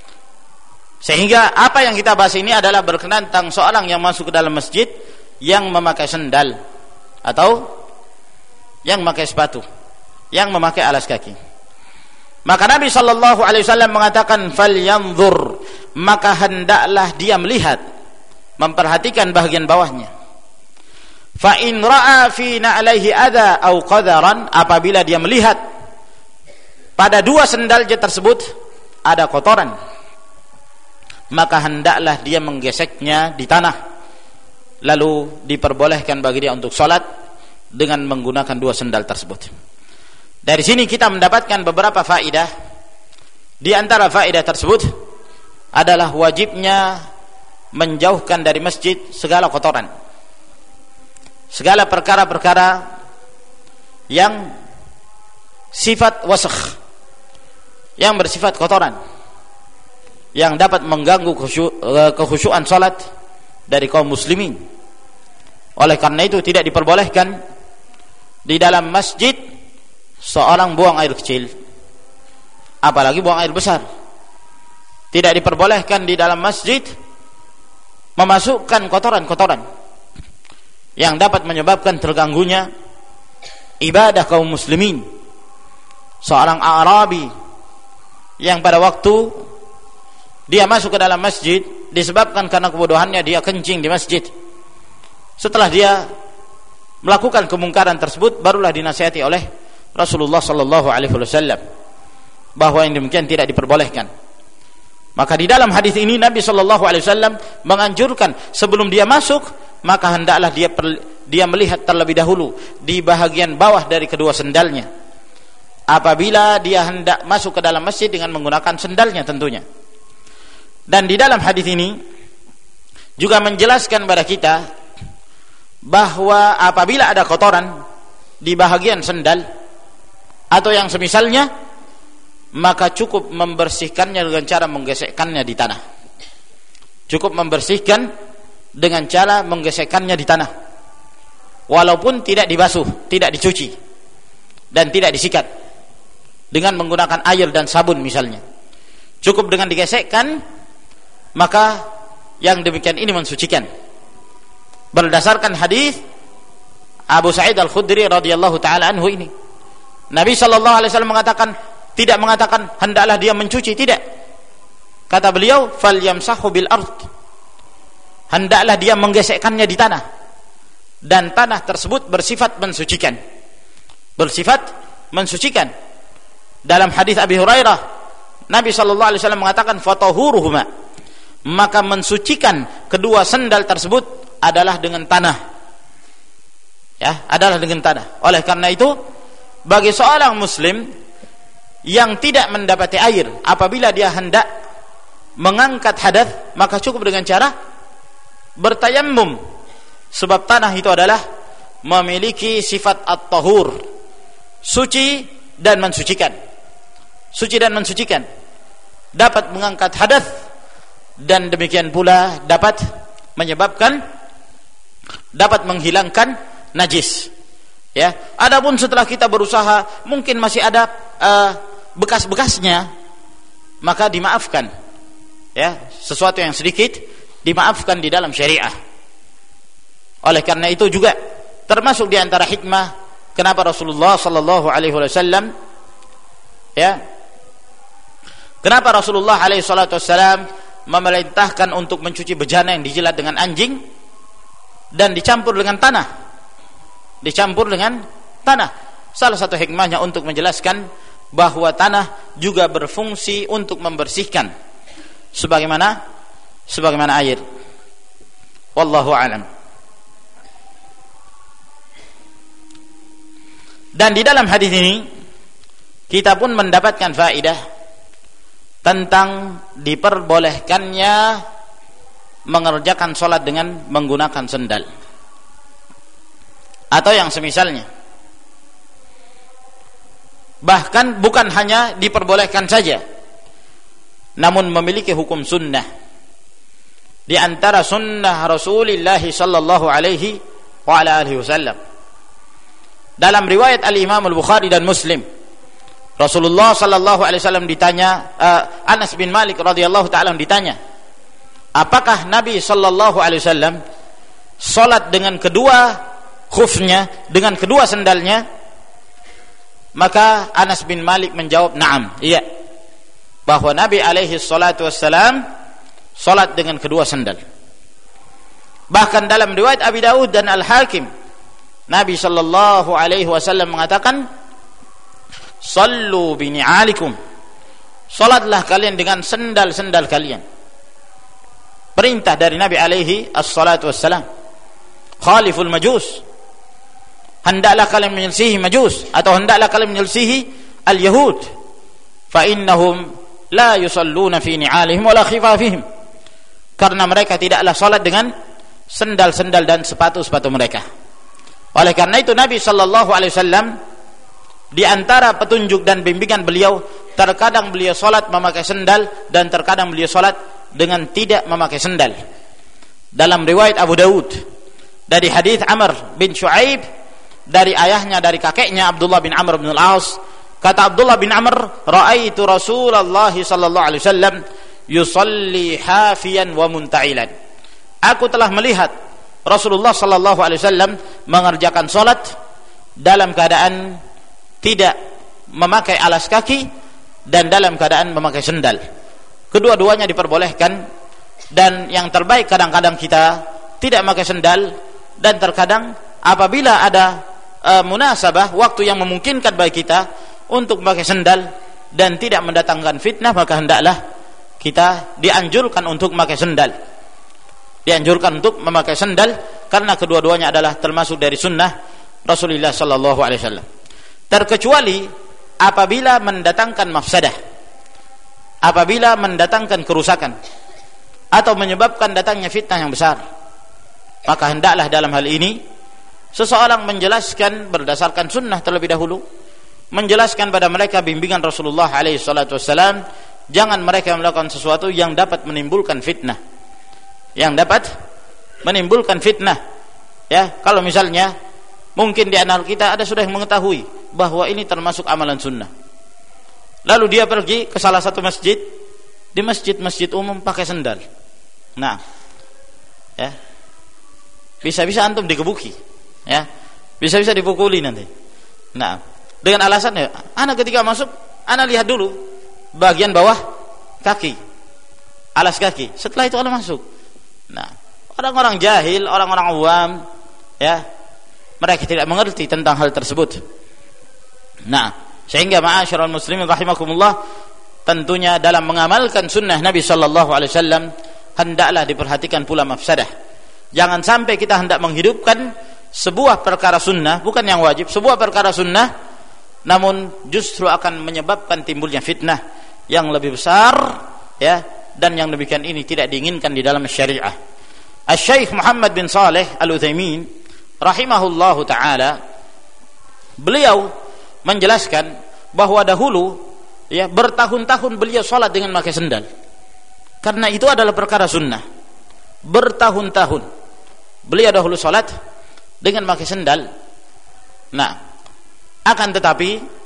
Sehingga apa yang kita bahas ini adalah berkenaan tentang seorang yang masuk ke dalam masjid yang memakai sendal atau yang memakai sepatu, yang memakai alas kaki. Maka Nabi sallallahu alaihi wasallam mengatakan falyanzur, maka hendaklah dia melihat, memperhatikan bahagian bawahnya. Fa in ra'a fi na'alaihi adha au qadaran, apabila dia melihat pada dua sendalnya tersebut ada kotoran, maka hendaklah dia menggeseknya di tanah, lalu diperbolehkan bagi dia untuk salat dengan menggunakan dua sendal tersebut. Dari sini kita mendapatkan beberapa faedah. Di antara faedah tersebut adalah wajibnya menjauhkan dari masjid segala kotoran, segala perkara-perkara yang sifat wasakh, yang bersifat kotoran, yang dapat mengganggu kekhusyuan salat dari kaum muslimin. Oleh karena itu tidak diperbolehkan di dalam masjid seorang buang air kecil, apalagi buang air besar. Tidak diperbolehkan di dalam masjid memasukkan kotoran-kotoran yang dapat menyebabkan terganggunya ibadah kaum muslimin. Seorang Arabi yang pada waktu dia masuk ke dalam masjid, disebabkan karena kebodohannya dia kencing di masjid. Setelah dia melakukan kemungkaran tersebut, barulah dinasihati oleh Rasulullah sallallahu alaihi wasallam bahwa yang demikian tidak diperbolehkan. Maka di dalam hadis ini Nabi sallallahu alaihi wasallam menganjurkan sebelum dia masuk, maka hendaklah dia melihat terlebih dahulu di bahagian bawah dari kedua sendalnya. Apabila dia hendak masuk ke dalam masjid dengan menggunakan sendalnya tentunya. Dan di dalam hadis ini juga menjelaskan kepada kita bahwa apabila ada kotoran di bahagian sendal atau yang semisalnya, maka cukup membersihkannya dengan cara menggesekkannya di tanah. Cukup membersihkan dengan cara menggesekkannya di tanah, walaupun tidak dibasuh, tidak dicuci, dan tidak disikat dengan menggunakan air dan sabun misalnya. Cukup dengan digesekkan, maka yang demikian ini mensucikan. Berdasarkan hadis Abu Sa'id Al-Khudri radhiyallahu taala anhu ini, Nabi sallallahu alaihi wasallam tidak mengatakan hendaklah dia mencuci, tidak. Kata beliau, falyamsahu bil ard, hendaklah dia menggesekkannya di tanah, dan tanah tersebut bersifat mensucikan. Bersifat mensucikan. Dalam hadis Abi Hurairah, Nabi sallallahu alaihi wasallam mengatakan fatahuruhuma, maka mensucikan kedua sendal tersebut adalah dengan tanah. Ya, adalah dengan tanah. Oleh karena itu, bagi seorang muslim yang tidak mendapati air, apabila dia hendak mengangkat hadath, maka cukup dengan cara bertayammum, sebab tanah itu adalah memiliki sifat at-tahur, suci dan mensucikan. Suci dan mensucikan, dapat mengangkat hadath, dan demikian pula dapat menyebabkan, dapat menghilangkan najis. Ya, adapun setelah kita berusaha mungkin masih ada bekas-bekasnya, maka dimaafkan. Ya, sesuatu yang sedikit dimaafkan di dalam syariah. Oleh karena itu juga termasuk di antara hikmah kenapa Rasulullah sallallahu alaihi wasallam, ya, kenapa Rasulullah alaihi salatu wasallam memerintahkan untuk mencuci bejana yang dijilat dengan anjing dan dicampur dengan tanah. Dicampur dengan tanah. Salah satu hikmahnya untuk menjelaskan bahwa tanah juga berfungsi untuk membersihkan sebagaimana air. Wallahu a'lam. Dan di dalam hadis ini kita pun mendapatkan faedah tentang diperbolehkannya mengerjakan sholat dengan menggunakan sendal atau yang semisalnya. bahkan bukan hanya diperbolehkan saja, namun memiliki hukum sunnah. Di antara sunnah Rasulullah sallallahu alaihi wa ala alihi wasallam, dalam riwayat Al-Imam Al-Bukhari dan Muslim, Rasulullah sallallahu alaihi wasallam ditanya, Anas bin Malik radhiyallahu taala ditanya, apakah Nabi sallallahu alaihi wasallam salat dengan kedua khufnya, dengan kedua sendalnya? Maka Anas bin Malik menjawab, "Na'am." Iya. Bahwa Nabi alaihi salatu wassalam salat dengan kedua sendal. Bahkan dalam riwayat Abi Daud dan Al-Hakim, Nabi sallallahu alaihi wasallam mengatakan, "Sallu bi ni'alikum." Salatlah kalian dengan sendal-sendal kalian. Perintah dari Nabi alaihi assalatu wassalam. Khaliful majus. Hendaklah kalian menyelisihi majus, atau hendaklah kalian menyelisihi al-yahud, fa innahum la yusalluna fi ni'alihim wala khifafihim, karena mereka tidaklah salat dengan sendal-sendal dan sepatu-sepatu mereka. Oleh karena itu Nabi sallallahu alaihi wasallam, di antara petunjuk dan bimbingan beliau, terkadang beliau salat memakai sendal dan terkadang beliau salat dengan tidak memakai sendal. Dalam riwayat Abu Daud dari hadis Amr bin Shu'aib dari ayahnya, dari kakeknya Abdullah bin Amr bin Al-As, kata Abdullah bin Amr, "Ra'aitu Rasulullah sallallahu alaihi wasallam yusalli hafiyan wa munta'ilan." Aku telah melihat Rasulullah sallallahu alaihi wasallam mengerjakan salat dalam keadaan tidak memakai alas kaki dan dalam keadaan memakai sendal. Kedua-duanya diperbolehkan, dan yang terbaik kadang-kadang kita tidak memakai sendal, dan terkadang apabila ada munasabah, waktu yang memungkinkan bagi kita untuk memakai sendal dan tidak mendatangkan fitnah, maka hendaklah kita dianjurkan untuk memakai sendal. Dianjurkan untuk memakai sendal karena kedua-duanya adalah termasuk dari sunnah Rasulullah sallallahu alaihi wasallam. Terkecuali apabila mendatangkan mafsadah, apabila mendatangkan kerusakan atau menyebabkan datangnya fitnah yang besar, maka hendaklah dalam hal ini seseorang menjelaskan berdasarkan sunnah terlebih dahulu, menjelaskan pada mereka bimbingan Rasulullah alaihi salatu wassalam. Jangan mereka melakukan sesuatu yang dapat menimbulkan fitnah, yang dapat menimbulkan fitnah. Ya, kalau misalnya mungkin di antara kita ada sudah yang mengetahui bahwa ini termasuk amalan sunnah, lalu dia pergi ke salah satu masjid, di masjid umum pakai sendal. Nah, ya, bisa-bisa antum digebuki, ya, bisa-bisa dipukuli nanti. Nah, dengan alasannya, anak ketika masuk, anak lihat dulu bagian bawah kaki, alas kaki. Setelah itu anak masuk. Nah, orang-orang jahil, orang-orang awam, ya, mereka tidak mengerti tentang hal tersebut. Nah, sehingga ma'asyiral muslimin rahimakumullah, tentunya dalam mengamalkan sunnah Nabi sallallahu alaihi wasallam hendaklah diperhatikan pula mafsadah. Jangan sampai kita hendak menghidupkan sebuah perkara sunnah, bukan yang wajib, sebuah perkara sunnah, namun justru akan menyebabkan timbulnya fitnah yang lebih besar, ya, dan yang demikian ini tidak diinginkan di dalam syariah. Asy-Syaikh Muhammad bin Shalih Al-Utsaimin rahimahullahu taala, beliau menjelaskan bahwa dahulu, ya, bertahun-tahun beliau salat dengan pakai sendal, karena itu adalah perkara sunnah. Bertahun-tahun beliau dahulu salat dengan pakai sendal. Nah, akan tetapi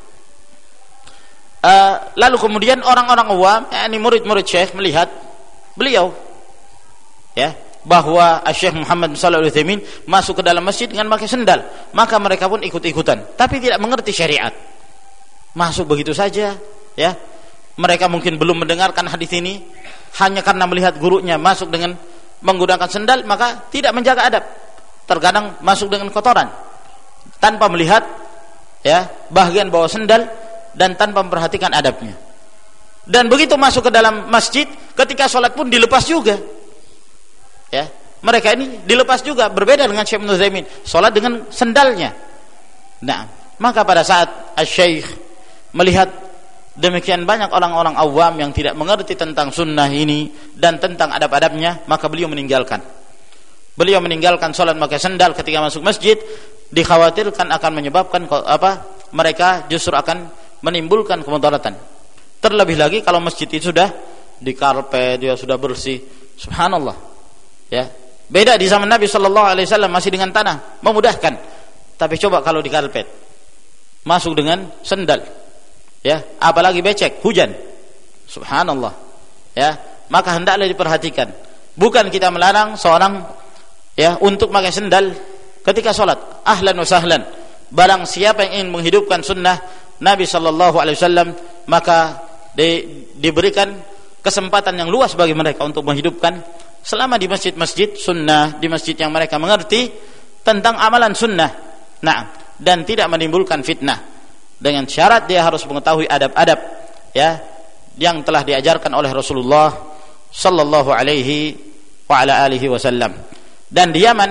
lalu kemudian orang-orang awam, yakni murid-murid syekh, melihat beliau, ya, bahwa Syekh Muhammad bin Shalih Al-Utsaimin masuk ke dalam masjid dengan pakai sendal, maka mereka pun ikut-ikutan, tapi tidak mengerti syariat. Masuk begitu saja, ya. Mereka mungkin belum mendengarkan hadis ini, hanya karena melihat gurunya masuk dengan menggunakan sendal, maka tidak menjaga adab. Terkadang masuk dengan kotoran tanpa melihat, ya, bagian bawah sendal dan tanpa memperhatikan adabnya. Dan begitu masuk ke dalam masjid, ketika sholat pun dilepas juga. Ya, mereka ini dilepas juga, berbeda dengan Syekh Ibnu Utsaimin, sholat dengan sendalnya. Nah, maka pada saat Asy-Syaikh melihat demikian banyak orang-orang awam yang tidak mengerti tentang sunnah ini dan tentang adab-adabnya, maka beliau meninggalkan sholat pakai sendal ketika masuk masjid, dikhawatirkan akan menyebabkan mereka justru akan menimbulkan kemudaratan. Terlebih lagi kalau masjid itu sudah dikarpet, dia sudah bersih, subhanallah. Ya, beda di zaman Nabi sallallahu alaihi wasallam masih dengan tanah, memudahkan. Tapi coba kalau dikarpet, masuk dengan sendal, ya, apalagi becek, hujan, subhanallah. Ya, maka hendaklah diperhatikan. Bukan kita melarang seorang, ya, untuk pakai sendal ketika sholat. Ahlan wa sahlan. Barang siapa yang ingin menghidupkan sunnah Nabi sallallahu alaihi wasallam, maka diberikan kesempatan yang luas bagi mereka untuk menghidupkan selama di masjid-masjid sunnah, di masjid yang mereka mengerti tentang amalan sunnah. Nah, dan tidak menimbulkan fitnah. Dengan syarat dia harus mengetahui adab-adab, ya, yang telah diajarkan oleh Rasulullah sallallahu alaihi wa ala alihi wasallam. Dan di Yaman,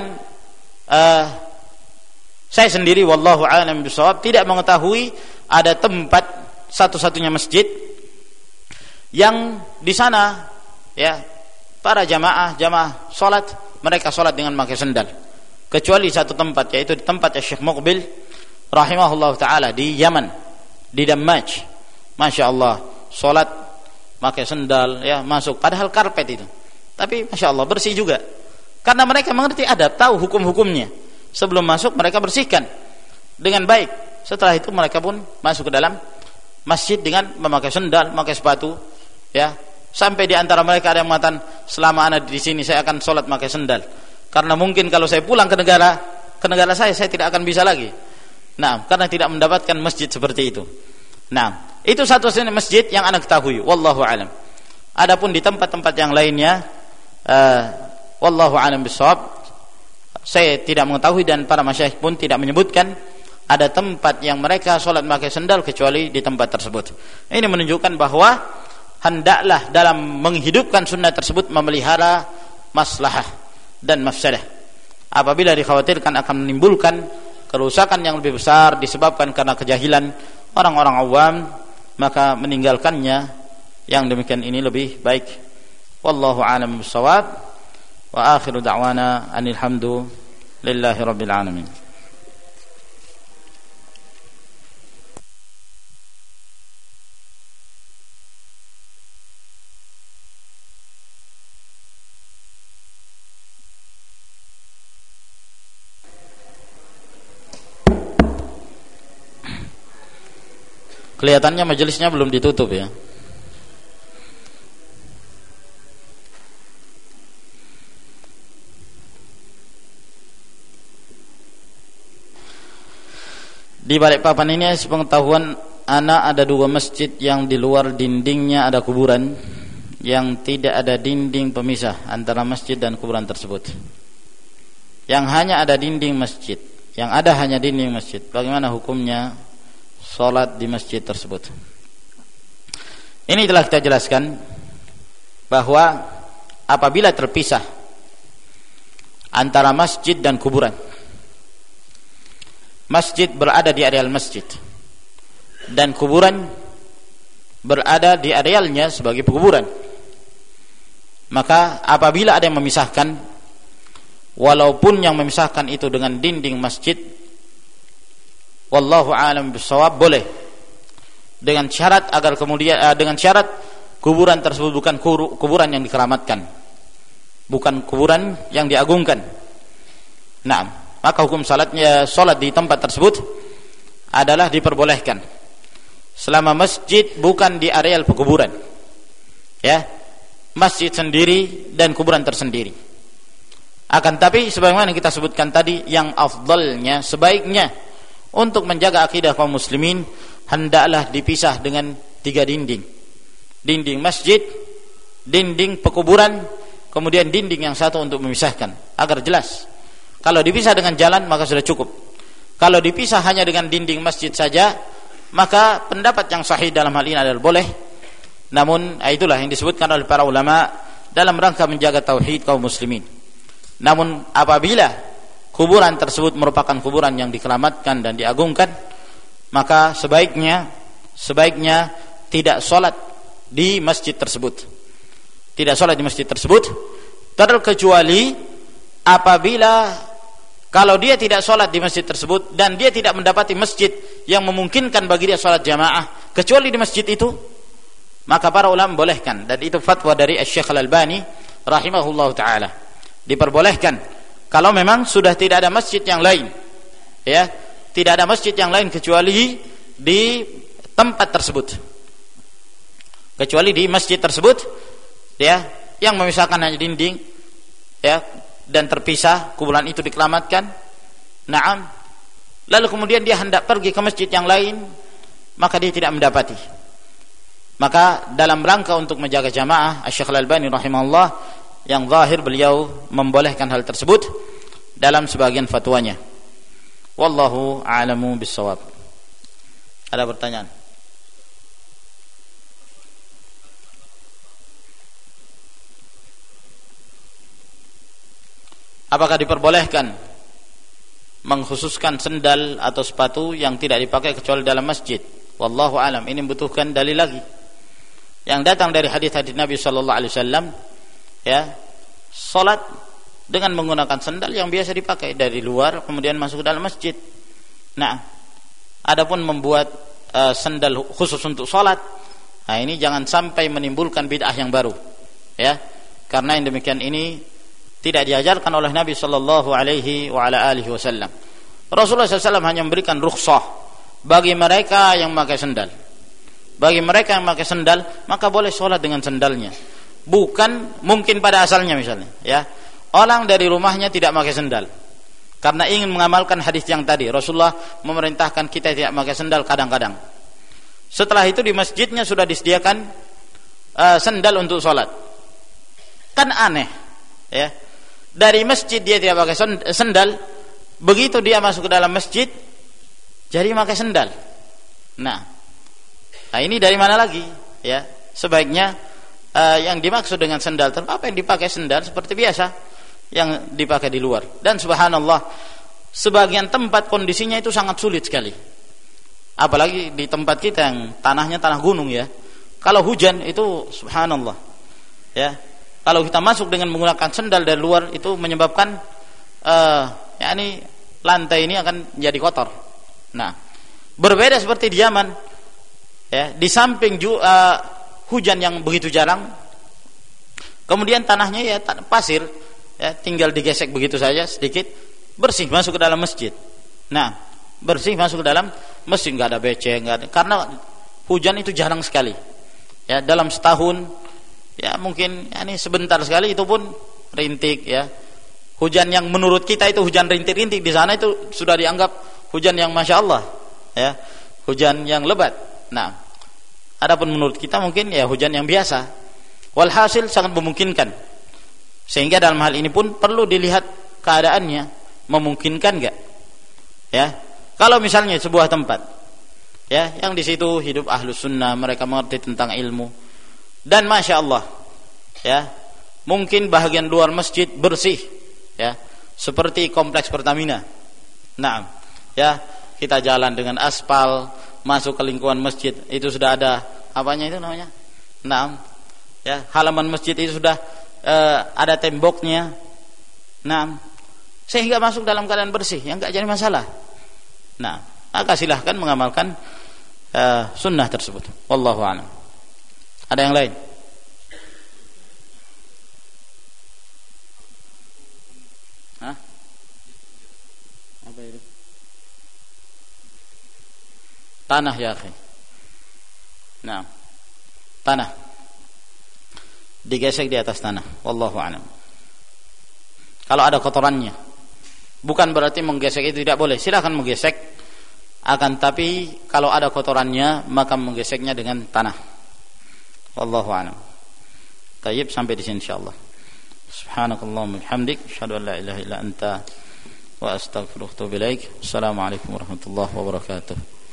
saya sendiri wallahu a'lam bishawab tidak mengetahui ada tempat satu-satunya masjid yang di sana, ya, para jamaah salat, mereka salat dengan memakai sendal, kecuali satu tempat, yaitu di tempat Syekh Muqbil rahimahullah taala di Yaman, di Damaj. Masya Allah, salat pakai sendal, ya, masuk, padahal karpet itu, tapi masya Allah bersih juga, karena mereka mengerti adab, tahu hukum-hukumnya. Sebelum masuk mereka bersihkan dengan baik. Setelah itu mereka pun masuk ke dalam masjid dengan memakai sendal, memakai sepatu, ya. Sampai di antara mereka ada yang mengatakan, selama ana di sini saya akan sholat memakai sendal, karena mungkin kalau saya pulang ke negara saya tidak akan bisa lagi. Nah, karena tidak mendapatkan masjid seperti itu. Nah, itu satu-satunya masjid yang ana ketahui, wallahu alam. Adapun di tempat-tempat yang lainnya, wallahu alam bissawab, saya tidak mengetahui, dan para masyayikh pun tidak menyebutkan ada tempat yang mereka sholat memakai sendal kecuali di tempat tersebut. Ini menunjukkan bahwa hendaklah dalam menghidupkan sunnah tersebut memelihara maslahah dan mafsadah. Apabila dikhawatirkan akan menimbulkan kerusakan yang lebih besar disebabkan karena kejahilan orang-orang awam, maka meninggalkannya yang demikian ini lebih baik. Wallahu a'lam bishawab. Wa akhiru da'wana anil hamdu lillahi rabbil alamin. Kelihatannya majelisnya belum ditutup, ya. Di Balikpapan ini sepengetahuan anak ada 2 masjid yang di luar dindingnya ada kuburan, yang tidak ada dinding pemisah antara masjid dan kuburan tersebut. Yang hanya ada dinding masjid, yang ada hanya dinding masjid. Bagaimana hukumnya sholat di masjid tersebut? Ini telah kita jelaskan bahwa apabila terpisah antara masjid dan kuburan, masjid berada di areal masjid dan kuburan berada di arealnya sebagai pekuburan, maka apabila ada yang memisahkan, walaupun yang memisahkan itu dengan dinding masjid, wallahu a'lam bishawab, boleh, dengan syarat agar kemudian dengan syarat kuburan tersebut bukan kuburan yang dikeramatkan, bukan kuburan yang diagungkan. Nah, maka hukum salat di tempat tersebut adalah diperbolehkan selama masjid bukan di areal pekuburan, ya, masjid sendiri dan kuburan tersendiri. Akan tapi sebagaimana kita sebutkan tadi, yang afdalnya, sebaiknya untuk menjaga akidah kaum muslimin, hendaklah dipisah dengan 3 dinding. Dinding masjid, dinding pekuburan, kemudian dinding yang satu untuk memisahkan, agar jelas. Kalau dipisah dengan jalan maka sudah cukup. Kalau dipisah hanya dengan dinding masjid saja, maka pendapat yang sahih dalam hal ini adalah boleh. Namun itulah yang disebutkan oleh para ulama dalam rangka menjaga tauhid kaum muslimin. Namun apabila kuburan tersebut merupakan kuburan yang dikeramatkan dan diagungkan, maka sebaiknya tidak sholat di masjid tersebut. Tidak sholat di masjid tersebut, terkecuali apabila Kalau dia tidak sholat di masjid tersebut dan dia tidak mendapati masjid yang memungkinkan bagi dia sholat jamaah kecuali di masjid itu, maka para ulama membolehkan, dan itu fatwa dari Syekh Al-Albani rahimahullah taala. Diperbolehkan kalau memang sudah tidak ada masjid yang lain, ya, tidak ada masjid yang lain kecuali di tempat tersebut, kecuali di masjid tersebut, ya, yang memisahkan hanya dinding, ya, dan terpisah, kuburan itu dikelamatkan. Naam. Lalu kemudian dia hendak pergi ke masjid yang lain, maka dia tidak mendapati. Maka dalam rangka untuk menjaga jamaah, Syekh Al-Albani rahimahullah yang zahir beliau membolehkan hal tersebut dalam sebagian fatwanya. Wallahu a'lamu bis-shawab. Ada pertanyaan? Apakah diperbolehkan mengkhususkan sendal atau sepatu yang tidak dipakai kecuali dalam masjid? Wallahu a'lam. Ini membutuhkan dalil lagi yang datang dari hadis-hadis Nabi sallallahu alaihi wasallam, ya, salat dengan menggunakan sendal yang biasa dipakai dari luar kemudian masuk ke dalam masjid. Nah, adapun membuat sendal khusus untuk salat, nah ini jangan sampai menimbulkan bid'ah yang baru, ya, karena yang demikian ini tidak diajarkan oleh Nabi sallallahu alaihi wa ala alihi wasallam. Rasulullah SAW hanya memberikan rukhsah bagi mereka yang memakai sendal. Bagi mereka yang memakai sendal, maka boleh sholat dengan sendalnya. Bukan mungkin pada asalnya misalnya, ya, orang dari rumahnya tidak memakai sendal karena ingin mengamalkan hadis yang tadi. Rasulullah memerintahkan kita tidak memakai sendal kadang-kadang. Setelah itu di masjidnya sudah disediakan sendal untuk sholat. Kan aneh, ya. Dari masjid dia tidak pakai sendal, begitu dia masuk ke dalam masjid jadi pakai sendal. Nah, ini dari mana lagi? Ya, sebaiknya yang dimaksud dengan sendal apa yang dipakai sendal seperti biasa yang dipakai di luar. Dan subhanallah, sebagian tempat kondisinya itu sangat sulit sekali. Apalagi di tempat kita yang tanahnya tanah gunung, ya. Kalau hujan itu subhanallah, ya. Kalau kita masuk dengan menggunakan sendal dari luar itu menyebabkan lantai ini akan jadi kotor. Nah, berbeda seperti di Yaman, ya, di samping hujan yang begitu jarang, kemudian tanahnya ya pasir, ya, tinggal digesek begitu saja sedikit, bersih masuk ke dalam masjid. Nah, bersih masuk ke dalam masjid, nggak ada becek, nggak ada, karena hujan itu jarang sekali, ya, dalam setahun. Ya mungkin ini sebentar sekali, itu pun rintik, ya. Hujan yang menurut kita itu hujan rintik-rintik, di sana itu sudah dianggap hujan yang masya Allah, ya, hujan yang lebat. Nah, adapun menurut kita mungkin ya hujan yang biasa. Walhasil sangat memungkinkan. Sehingga dalam hal ini pun perlu dilihat keadaannya, memungkinkan enggak? Ya. Kalau misalnya sebuah tempat, ya, yang di situ hidup ahlus sunnah, mereka mengerti tentang ilmu, dan masya Allah, ya, mungkin bahagian luar masjid bersih, ya, seperti kompleks Pertamina. Nah, ya, kita jalan dengan aspal masuk ke lingkungan masjid, itu sudah ada apanya itu namanya? Nah, ya, halaman masjid itu sudah ada temboknya. Nah, sehingga masuk dalam keadaan bersih, yang enggak jadi masalah. Nah, maka silahkan mengamalkan sunnah tersebut. Wallahu a'lam. Ada yang lain? Hah? Apa itu? Tanah, ya akhi. Nah, tanah digesek di atas tanah. Wallahu a'lam. Kalau ada kotorannya, bukan berarti menggesek itu tidak boleh. Silakan menggesek, akan tapi kalau ada kotorannya maka menggeseknya dengan tanah. Wallahu a'lam. Tayyib, sampai di sini insyaallah. Subhanakallahumma bihamdik, asyhadu an la ilaha illa anta wa astaghfiruka wa atubu ilaik. Assalamualaikum warahmatullahi wabarakatuh.